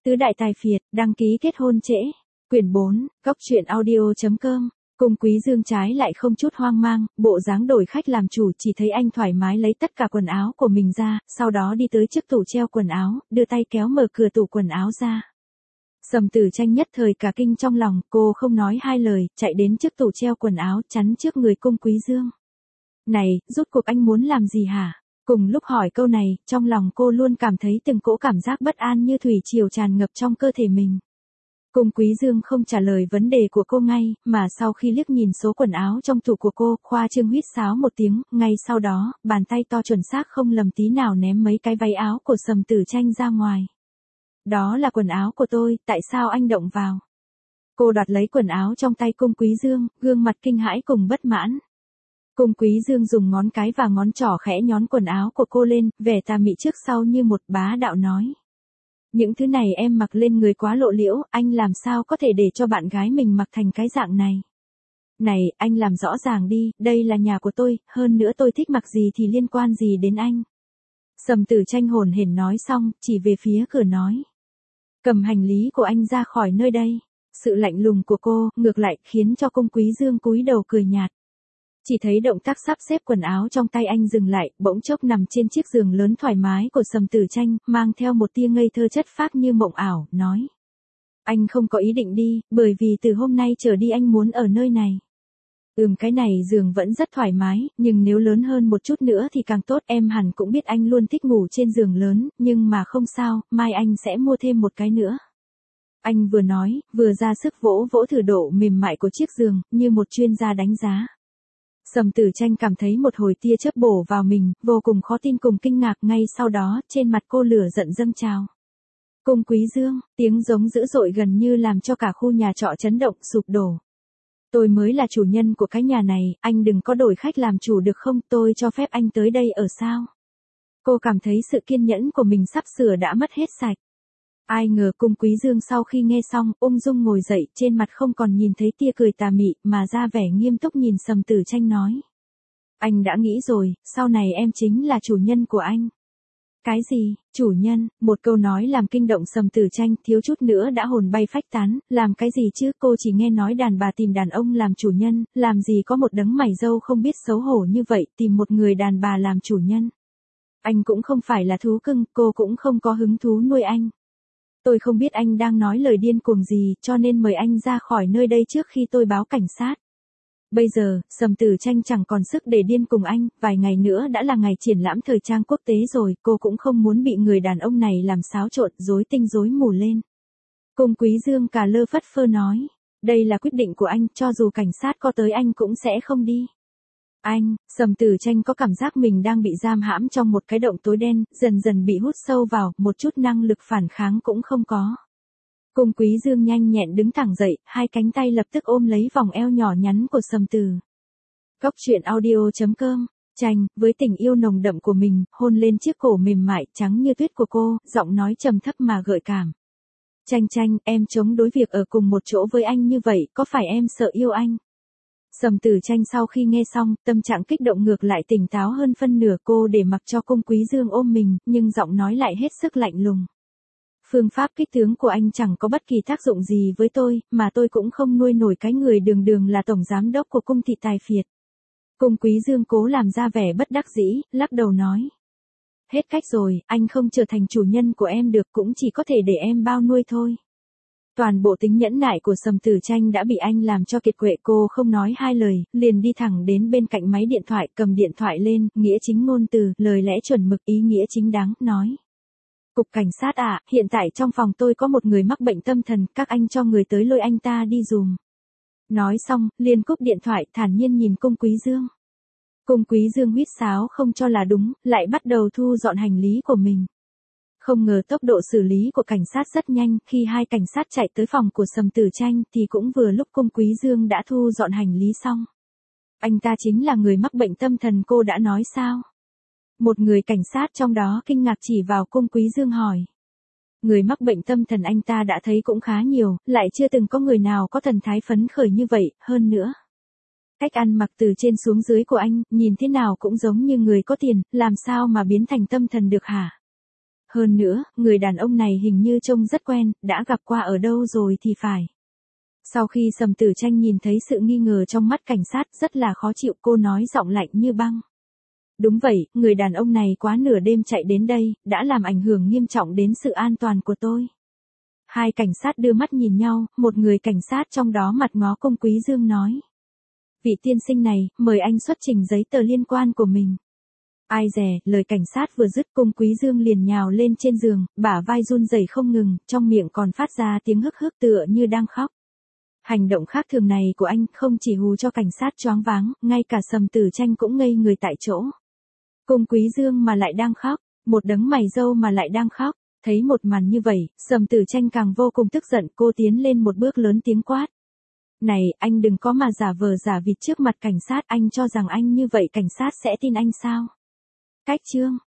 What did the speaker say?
Tứ đại tài phiệt, đăng ký kết hôn trễ. Quyển 4, Góc truyện audio.com. Cung Quý Dương trái lại không chút hoang mang, bộ dáng đổi khách làm chủ, chỉ thấy anh thoải mái lấy tất cả quần áo của mình ra, sau đó đi tới trước tủ treo quần áo, đưa tay kéo mở cửa tủ quần áo ra. Sầm Tử Tranh nhất thời cả kinh trong lòng, cô không nói hai lời, chạy đến trước tủ treo quần áo, chắn trước người Cung Quý Dương. Này, rốt cuộc anh muốn làm gì hả? Cùng lúc hỏi câu này, trong lòng cô luôn cảm thấy từng cỗ cảm giác bất an như thủy triều tràn ngập trong cơ thể mình. Cung Quý Dương không trả lời vấn đề của cô ngay, mà sau khi liếc nhìn số quần áo trong tủ của cô, khoa trương huýt sáo một tiếng, ngay sau đó, bàn tay to chuẩn xác không lầm tí nào ném mấy cái váy áo của Sầm Tử Tranh ra ngoài. Đó là quần áo của tôi, tại sao anh động vào? Cô đoạt lấy quần áo trong tay Cung Quý Dương, gương mặt kinh hãi cùng bất mãn. Cung Quý Dương dùng ngón cái và ngón trỏ khẽ nhón quần áo của cô lên, vẻ tà mị trước sau như một bá đạo nói. Những thứ này em mặc lên người quá lộ liễu, anh làm sao có thể để cho bạn gái mình mặc thành cái dạng này. Này, anh làm rõ ràng đi, đây là nhà của tôi, hơn nữa tôi thích mặc gì thì liên quan gì đến anh. Sầm Tử Tranh hồn hển nói xong, chỉ về phía cửa nói. Cầm hành lý của anh ra khỏi nơi đây. Sự lạnh lùng của cô, ngược lại, khiến cho Cung Quý Dương cúi đầu cười nhạt. Chỉ thấy động tác sắp xếp quần áo trong tay anh dừng lại, bỗng chốc nằm trên chiếc giường lớn thoải mái của Sầm Tử Tranh, mang theo một tia ngây thơ chất phác như mộng ảo, nói. Anh không có ý định đi, bởi vì từ hôm nay trở đi anh muốn ở nơi này. Cái này giường vẫn rất thoải mái, nhưng nếu lớn hơn một chút nữa thì càng tốt, em hẳn cũng biết anh luôn thích ngủ trên giường lớn, nhưng mà không sao, mai anh sẽ mua thêm một cái nữa. Anh vừa nói, vừa ra sức vỗ vỗ thử độ mềm mại của chiếc giường, như một chuyên gia đánh giá. Sầm Tử Tranh cảm thấy một hồi tia chớp bổ vào mình, vô cùng khó tin cùng kinh ngạc, ngay sau đó, trên mặt cô lửa giận dâng trào. Cung Quý Dương, tiếng giống dữ dội gần như làm cho cả khu nhà trọ chấn động, sụp đổ. Tôi mới là chủ nhân của cái nhà này, anh đừng có đổi khách làm chủ được không, tôi cho phép anh tới đây ở sao? Cô cảm thấy sự kiên nhẫn của mình sắp sửa đã mất hết sạch. Ai ngờ Cung Quý Dương sau khi nghe xong, ung dung ngồi dậy, trên mặt không còn nhìn thấy tia cười tà mị, mà ra vẻ nghiêm túc nhìn Sầm Tử Tranh nói. Anh đã nghĩ rồi, sau này em chính là chủ nhân của anh. Cái gì, chủ nhân, một câu nói làm kinh động Sầm Tử Tranh, thiếu chút nữa đã hồn bay phách tán, làm cái gì chứ, cô chỉ nghe nói đàn bà tìm đàn ông làm chủ nhân, làm gì có một đấng mày râu không biết xấu hổ như vậy, tìm một người đàn bà làm chủ nhân. Anh cũng không phải là thú cưng, cô cũng không có hứng thú nuôi anh. Tôi không biết anh đang nói lời điên cuồng gì, cho nên mời anh ra khỏi nơi đây trước khi tôi báo cảnh sát. Bây giờ, Sầm Tử Tranh chẳng còn sức để điên cùng anh, vài ngày nữa đã là ngày triển lãm thời trang quốc tế rồi, cô cũng không muốn bị người đàn ông này làm xáo trộn, rối tinh rối mù lên. Cung Quý Dương cà lơ phất phơ nói, đây là quyết định của anh, cho dù cảnh sát có tới anh cũng sẽ không đi. Anh, Sầm Tử Tranh có cảm giác mình đang bị giam hãm trong một cái động tối đen, dần dần bị hút sâu vào, một chút năng lực phản kháng cũng không có. Cung Quý Dương nhanh nhẹn đứng thẳng dậy, hai cánh tay lập tức ôm lấy vòng eo nhỏ nhắn của Sầm Tử. Góc truyện audio.com. Tranh, với tình yêu nồng đậm của mình, hôn lên chiếc cổ mềm mại, trắng như tuyết của cô, giọng nói trầm thấp mà gợi cảm. Tranh, em chống đối việc ở cùng một chỗ với anh như vậy, có phải em sợ yêu anh? Sầm Tử Tranh sau khi nghe xong, tâm trạng kích động ngược lại tỉnh táo hơn phân nửa, cô để mặc cho Cung Quý Dương ôm mình, nhưng giọng nói lại hết sức lạnh lùng. Phương pháp kích tướng của anh chẳng có bất kỳ tác dụng gì với tôi, mà tôi cũng không nuôi nổi cái người đường là tổng giám đốc của cung thị tài phiệt. Cung Quý Dương cố làm ra vẻ bất đắc dĩ, lắc đầu nói. Hết cách rồi, anh không trở thành chủ nhân của em được, cũng chỉ có thể để em bao nuôi thôi. Toàn bộ tính nhẫn nại của Sầm Tử Tranh đã bị anh làm cho kiệt quệ, cô không nói hai lời, liền đi thẳng đến bên cạnh máy điện thoại, cầm điện thoại lên, nghĩa chính ngôn từ, lời lẽ chuẩn mực, ý nghĩa chính đáng, nói. Cục cảnh sát à, hiện tại trong phòng tôi có một người mắc bệnh tâm thần, các anh cho người tới lôi anh ta đi dùm. Nói xong, liền cúp điện thoại, thản nhiên nhìn Cung Quý Dương. Cung Quý Dương huýt sáo không cho là đúng, lại bắt đầu thu dọn hành lý của mình. Không ngờ tốc độ xử lý của cảnh sát rất nhanh, khi hai cảnh sát chạy tới phòng của Sầm Tử Tranh thì cũng vừa lúc Cung Quý Dương đã thu dọn hành lý xong. Anh ta chính là người mắc bệnh tâm thần cô đã nói sao? Một người cảnh sát trong đó kinh ngạc chỉ vào Cung Quý Dương hỏi. Người mắc bệnh tâm thần anh ta đã thấy cũng khá nhiều, lại chưa từng có người nào có thần thái phấn khởi như vậy, hơn nữa. Cách ăn mặc từ trên xuống dưới của anh, nhìn thế nào cũng giống như người có tiền, làm sao mà biến thành tâm thần được hả? Hơn nữa, người đàn ông này hình như trông rất quen, đã gặp qua ở đâu rồi thì phải. Sau khi Sầm Tử Tranh nhìn thấy sự nghi ngờ trong mắt cảnh sát rất là khó chịu, cô nói giọng lạnh như băng. Đúng vậy, người đàn ông này quá nửa đêm chạy đến đây, đã làm ảnh hưởng nghiêm trọng đến sự an toàn của tôi. Hai cảnh sát đưa mắt nhìn nhau, một người cảnh sát trong đó mặt ngó Cung Quý Dương nói. Vị tiên sinh này, mời anh xuất trình giấy tờ liên quan của mình. Ai dè, lời cảnh sát vừa dứt Cung Quý Dương liền nhào lên trên giường, bả vai run rẩy không ngừng, trong miệng còn phát ra tiếng hức hức tựa như đang khóc. Hành động khác thường này của anh không chỉ hù cho cảnh sát choáng váng, ngay cả Sầm Tử Tranh cũng ngây người tại chỗ. Cung Quý Dương mà lại đang khóc, một đấng mày râu mà lại đang khóc. Thấy một màn như vậy, Sầm Tử Tranh càng vô cùng tức giận, cô tiến lên một bước lớn tiếng quát. Này, anh đừng có mà giả vờ giả vịt trước mặt cảnh sát, anh cho rằng anh như vậy cảnh sát sẽ tin anh sao? Cách chương